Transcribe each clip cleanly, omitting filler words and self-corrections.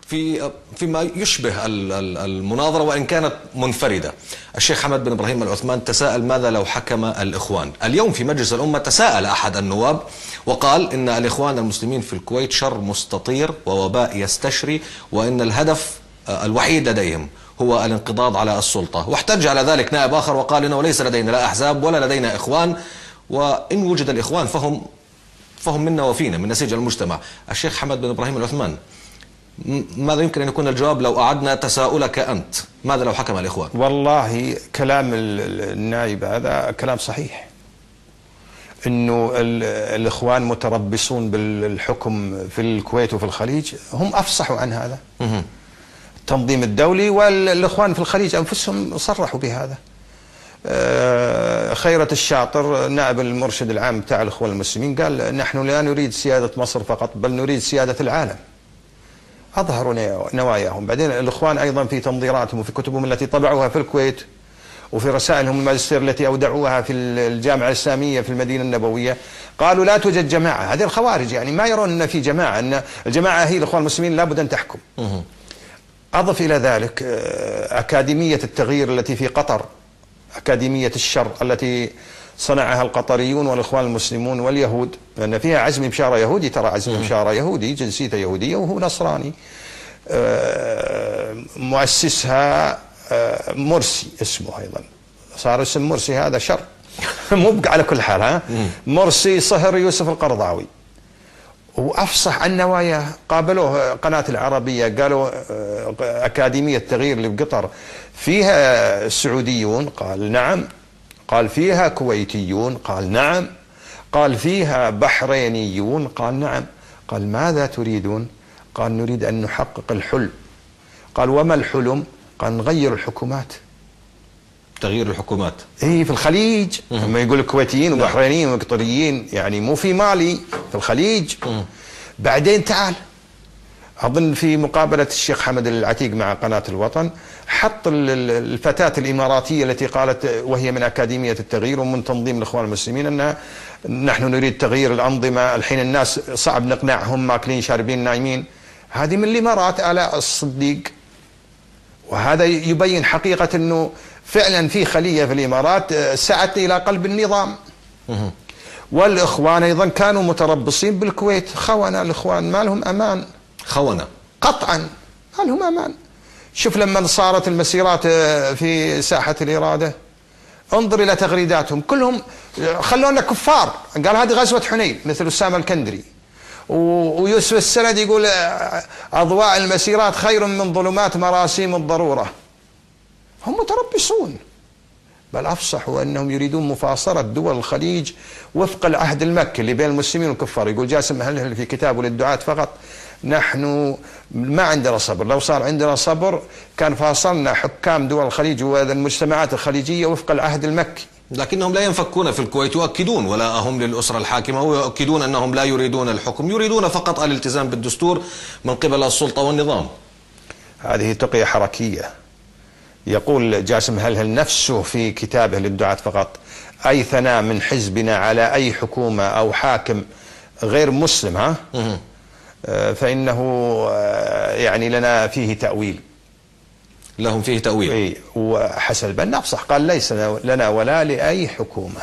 فيما يشبه المناظرة وإن كانت منفردة. الشيخ حمد بن إبراهيم العثمان تساءل ماذا لو حكم الإخوان. اليوم في مجلس الأمة تساءل أحد النواب وقال إن الإخوان المسلمين في الكويت شر مستطير ووباء يستشري، وإن الهدف الوحيد لديهم هو الانقضاض على السلطة. واحتج على ذلك نائب آخر وقال إنه ليس لدينا لا أحزاب ولا لدينا إخوان، وإن وجد الإخوان فهم منا وفينا من نسيج المجتمع. الشيخ حمد بن إبراهيم العثمان، ماذا يمكن أن يكون الجواب لو أعدنا تساؤلك أنت؟ ماذا لو حكم الإخوان؟ والله كلام النائب هذا كلام صحيح، إنه الإخوان متربصون بالحكم في الكويت وفي الخليج، هم أفصحوا عن هذا. التنظيم الدولي والإخوان في الخليج أنفسهم صرحوا بهذا. خيرة الشاطر نائب المرشد العام بتاع الإخوان المسلمين قال نحن لا نريد سيادة مصر فقط بل نريد سيادة العالم. أظهروا نواياهم. بعدين الإخوان أيضا في تنظيراتهم وفي كتبهم التي طبعوها في الكويت وفي رسائلهم الماجستير التي أودعوها في الجامعة الإسلامية في المدينة النبوية قالوا لا توجد جماعة. هذه الخوارج يعني ما يرون أن في جماعة، أن الجماعة هي الإخوان المسلمين لابد أن تحكم. أضف إلى ذلك أكاديمية التغيير التي في قطر، أكاديمية الشر التي صنعها القطريون والإخوان المسلمون واليهود، لأن فيها عزمي بشارة يهودي، ترى عزمي بشارة يهودي جنسيته يهودية وهو نصراني. مؤسسها مرسي اسمه أيضا، صار اسم مرسي هذا شر مو بقى على كل حال. ها مرسي صهر يوسف القرضاوي، وأفصح عن نواياه. قابلوه قناة العربية قالوا أكاديمية التغيير اللي بقطر فيها سعوديون؟ قال نعم. قال فيها كويتيون؟ قال نعم. قال فيها بحرينيون؟ قال نعم. قال ماذا تريدون؟ قال نريد أن نحقق الحلم. قال وما الحلم؟ قال نغير الحكومات. تغيير الحكومات اي في الخليج. لما يقول الكويتيين وبحرينيين وقطريين يعني مو في مالي، في الخليج. بعدين تعال، أظن في مقابلة الشيخ حمد العتيق مع قناة الوطن حط الفتاة الإماراتية التي قالت وهي من أكاديمية التغيير ومن تنظيم الإخوان المسلمين أن نحن نريد تغيير الأنظمة، الحين الناس صعب نقنعهم، ماكلين شاربين نايمين. هذه من الإمارات آلاء الصديق. وهذا يبين حقيقة أنه فعلا في خلية في الإمارات سعت إلى قلب النظام. والإخوان أيضا كانوا متربصين بالكويت. خونة الإخوان، ما لهم أمان. خونة قطعا ما لهم أمان. شوف لما صارت المسيرات في ساحة الإرادة، انظر إلى تغريداتهم كلهم خلونا كفار. قال هذه غزوة حنين، مثل أسامة الكندري. ويوسف السند يقول أضواء المسيرات خير من ظلمات مراسيم الضرورة. هم متربصون، بل أفصحوا أنهم يريدون مفاصلة دول الخليج وفق العهد المكي اللي بين المسلمين والكفار. يقول جاسم هلهل في كتابه للدعاة فقط نحن ما عندنا صبر، لو صار عندنا صبر كان فاصلنا حكام دول الخليج والمجتمعات الخليجية وفق العهد المكي. لكنهم لا ينفكون في الكويت، يؤكدون ولاءهم للأسرة الحاكمة ويؤكدون أنهم لا يريدون الحكم، يريدون فقط الالتزام بالدستور من قبل السلطة والنظام. هذه تقية حركية. يقول جاسم هلهل نفسه في كتابه للدعاة فقط أي ثناء من حزبنا على أي حكومة أو حاكم غير مسلم فإنه يعني لنا فيه تأويل. لهم فيه تأويل. اي. وحسن البنا صح قال ليس لنا ولا لأي حكومة.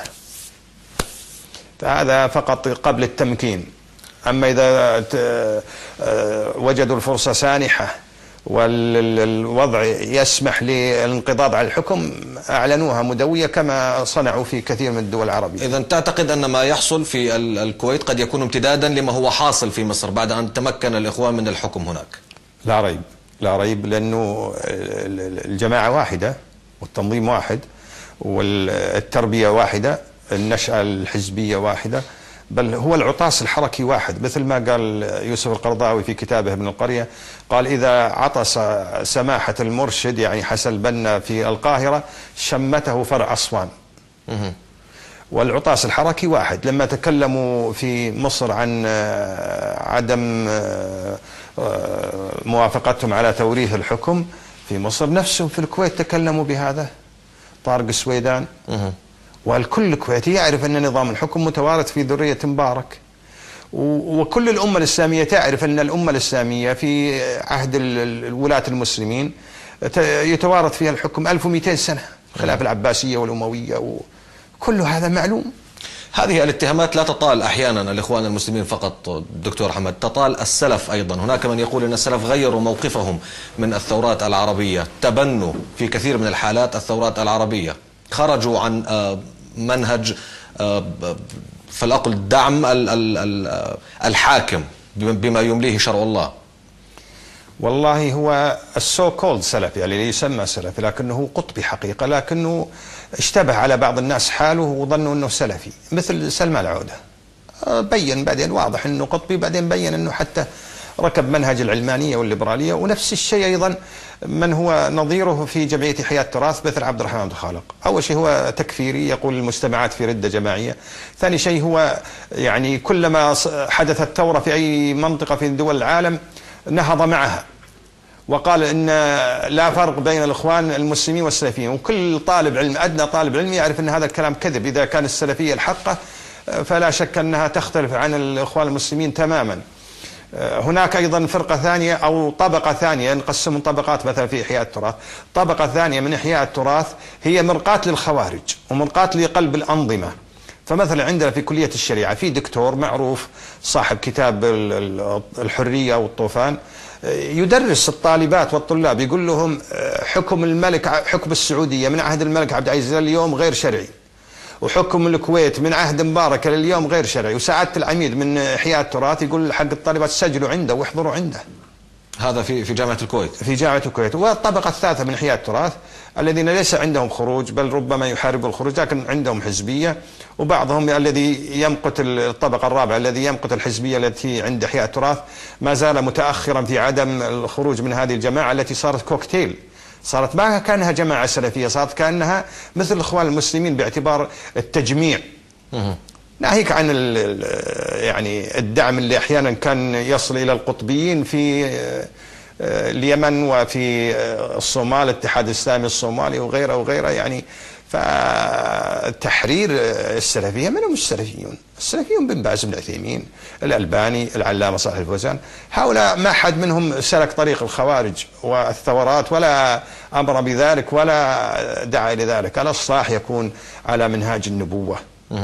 فهذا فقط قبل التمكين. أما إذا وجدوا الفرصة سانحة والوضع يسمح للانقضاض على الحكم أعلنوها مدوية كما صنعوا في كثير من الدول العربية. إذا تعتقد أن ما يحصل في الكويت قد يكون امتدادا لما هو حاصل في مصر بعد أن تمكن الإخوان من الحكم هناك؟ لا ريب، لا ريب، لأنه الجماعة واحدة والتنظيم واحد والتربية واحدة، النشأة الحزبية واحدة، بل هو العطاس الحركي واحد. مثل ما قال يوسف القرضاوي في كتابه ابن القرية، قال إذا عطس سماحة المرشد يعني حسن البنا في القاهرة شمته فرع أسوان. والعطاس الحركي واحد. لما تكلموا في مصر عن عدم موافقتهم على توريث الحكم في مصر، نفسهم في الكويت تكلموا بهذا. طارق السويدان والكل الكويتي يعرف أن نظام الحكم متوارث في ذرية مبارك، وكل الأمة الإسلامية تعرف أن الأمة الإسلامية في عهد الولاة المسلمين يتوارث فيها الحكم 1200 سنة، خلاف العباسية والأموية، وكل هذا معلوم. هذه الاتهامات لا تطال أحيانا الإخوان المسلمين فقط دكتور حمد، تطال السلف أيضا. هناك من يقول أن السلف غيروا موقفهم من الثورات العربية، تبنوا في كثير من الحالات الثورات العربية، خرجوا عن منهج فلأقل دعم الحاكم بما يمليه شرع الله. والله هو السو كولد سلفي، يعني اللي يسمى سلفي، لكنه قطبي حقيقة، لكنه اشتبه على بعض الناس حاله وظنوا أنه سلفي، مثل سلمان العودة. بين بعدين واضح أنه قطبي، بعدين بين أنه حتى ركب منهج العلمانية والليبرالية. ونفس الشيء أيضا من هو نظيره في جمعية حياة تراث مثل عبد الرحمن عبد الخالق. أول شيء هو تكفيري، يقول المجتمعات في ردة جماعية. ثاني شيء هو يعني كلما حدثت ثورة في أي منطقة في دول العالم نهض معها، وقال إن لا فرق بين الإخوان المسلمين والسلفيين، وكل طالب علم أدنى طالب علم يعرف أن هذا الكلام كذب. إذا كان السلفية الحقة فلا شك أنها تختلف عن الإخوان المسلمين تماما. هناك أيضا فرقة ثانية أو طبقة ثانية، نقسم طبقات مثلا في إحياء التراث. طبقة ثانية من إحياء التراث هي مرقاة للخوارج ومرقاة لقلب الأنظمة. فمثلا عندنا في كلية الشريعة في دكتور معروف صاحب كتاب الحرية والطوفان، يدرس الطالبات والطلاب، يقول لهم حكم الملك، حكم السعودية من عهد الملك عبد العزيز اليوم غير شرعي، وحكم الكويت من عهد مبارك لليوم غير شرعي. وسعادة العميد من إحياء التراث يقول حق الطالبات سجلوا عنده واحضروا عنده. هذا في جامعة الكويت. في جامعة الكويت. والطبقة الثالثة من إحياء التراث الذين ليس عندهم خروج، بل ربما يحاربوا الخروج، لكن عندهم حزبية. وبعضهم الذي يمقت الطبقة الرابعة الذي يمقت الحزبية التي عند إحياء التراث ما زال متأخرا في عدم الخروج من هذه الجماعة التي صارت كوكتيل، صارت ما كانها جماعة سلفية، صارت كأنها مثل الإخوان المسلمين باعتبار التجميع. ناهيك عن يعني الدعم اللي أحيانا كان يصل إلى القطبيين في اليمن وفي الصومال، الاتحاد الإسلامي الصومالي وغيره وغيره. يعني فتحرير السلفية من هم السلفيون؟ السلفيون بن باز، بن عثيمين، الألباني، العلامة صالح الفوزان. هؤلاء ما حد منهم سلك طريق الخوارج والثورات ولا أمر بذلك ولا دعا إلى ذلك. الإصلاح يكون على منهاج النبوة.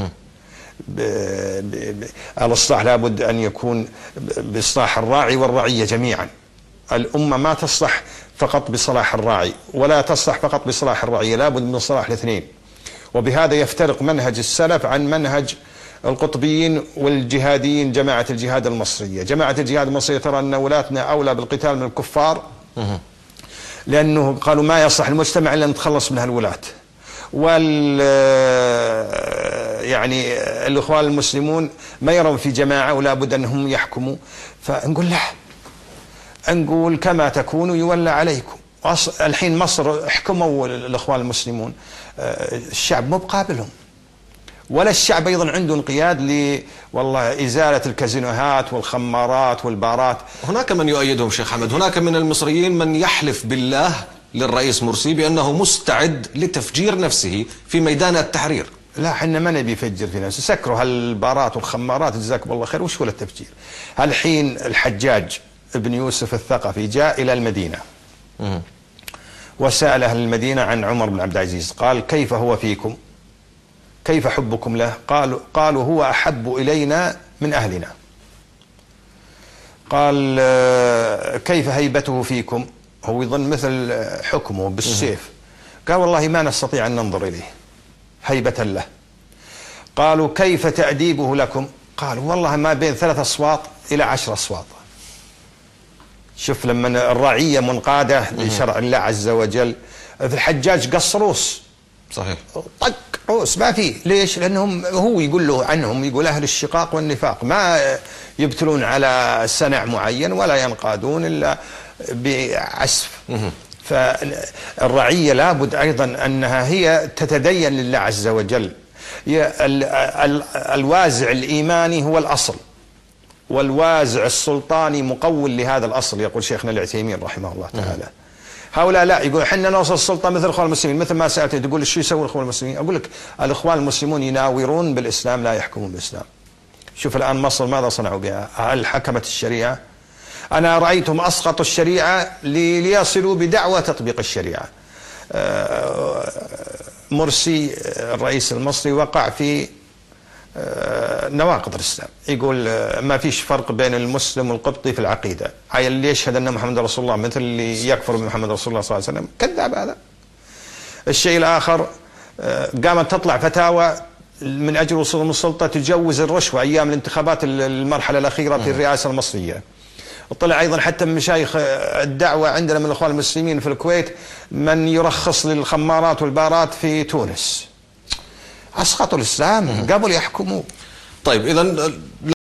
الإصلاح لابد أن يكون بإصلاح الراعي والرعية جميعا. الأمة ما تصلح فقط بصلاح الراعي ولا تصلح فقط بصلاح الرعية، لابد من صلاح الاثنين. وبهذا يفترق منهج السلف عن منهج القطبيين والجهاديين. جماعة الجهاد المصرية، جماعة الجهاد المصرية ترى أن ولاتنا أولى بالقتال من الكفار، لأنه قالوا ما يصلح المجتمع إلا نتخلص من هالولاة. يعني الإخوان المسلمون ما يرون في جماعة ولا بد أنهم يحكموا. فنقول لا، نقول كما تكونوا يولى عليكم. الحين مصر حكموا الإخوان المسلمون، الشعب مو بقابلهم، ولا الشعب أيضا عنده انقياد والله إزالة الكازينوهات والخمارات والبارات. هناك من يؤيدهم شيخ حمد، هناك من المصريين من يحلف بالله للرئيس مرسي بأنه مستعد لتفجير نفسه في ميدان التحرير. لا، حنا ما نبي يفجر في نفسه، سكروا هالبارات والخمارات جزاكم الله خير. وش هو التفجير؟ الحين الحجاج ابن يوسف الثقفي جاء إلى المدينة وسأل أهل المدينة عن عمر بن عبد العزيز، قال كيف هو فيكم؟ كيف حبكم له؟ قالوا هو أحب إلينا من أهلنا. قال كيف هيبته فيكم؟ هو يظن مثل حكمه بالسيف. قال والله ما نستطيع أن ننظر إليه هيبة له. قالوا كيف تأديبه لكم؟ قالوا والله ما بين 3 أصوات إلى 10 أصوات. شوف لما الرعية منقادة لشرع الله عز وجل. في الحجاج قص روس، صحيح، طق روس ما فيه. ليش؟ لأنهم هو يقول له عنهم، يقول أهل الشقاق والنفاق، ما يبتلون على سنع معين ولا ينقادون إلا بعسف. فالرعية لابد أيضا أنها هي تتدين لله عز وجل. الوازع الإيماني هو الأصل، والوازع السلطاني مقول لهذا الأصل، يقول شيخنا العثيمين رحمه الله تعالى. هؤلاء لا، يقول حنا نوصل السلطة مثل الإخوان المسلمين. مثل ما سألت تقول شو يسوي الإخوان المسلمين؟ أقول لك الإخوان المسلمون يناورون بالإسلام لا يحكمون بالإسلام. شوف الآن مصر ماذا صنعوا بها؟ هل حكمت الشريعة؟ أنا رأيتهم أسقطوا الشريعة ليصلوا بدعوى تطبيق الشريعة. مرسي الرئيس المصري وقع في نواقض الإسلام، يقول ما فيش فرق بين المسلم والقبطي في العقيدة، اللي يشهد أن محمد رسول الله مثل اللي يكفر بمحمد رسول الله صلى الله عليه وسلم، كذاب هذا. الشيء الآخر، قامت تطلع فتاوى من أجل وصول السلطة تجوز الرشوة أيام الانتخابات المرحلة الأخيرة في الرئاسة المصرية. وطلع أيضا حتى من مشايخ الدعوة عندنا من الأخوان المسلمين في الكويت من يرخص للخمارات والبارات في تونس. أسقطوا الإسلام قبل يحكموا. طيب إذن